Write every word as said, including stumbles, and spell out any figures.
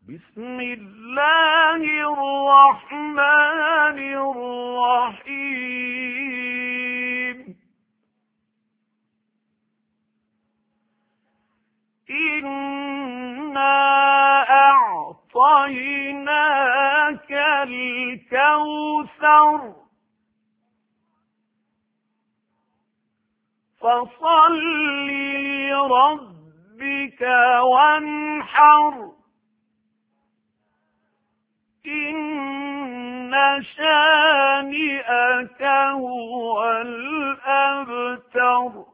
بسم الله الرحمن الرحيم إنا أعطيناك الكوثر فصل لربك وانحر إن شانئك هو الأبتر.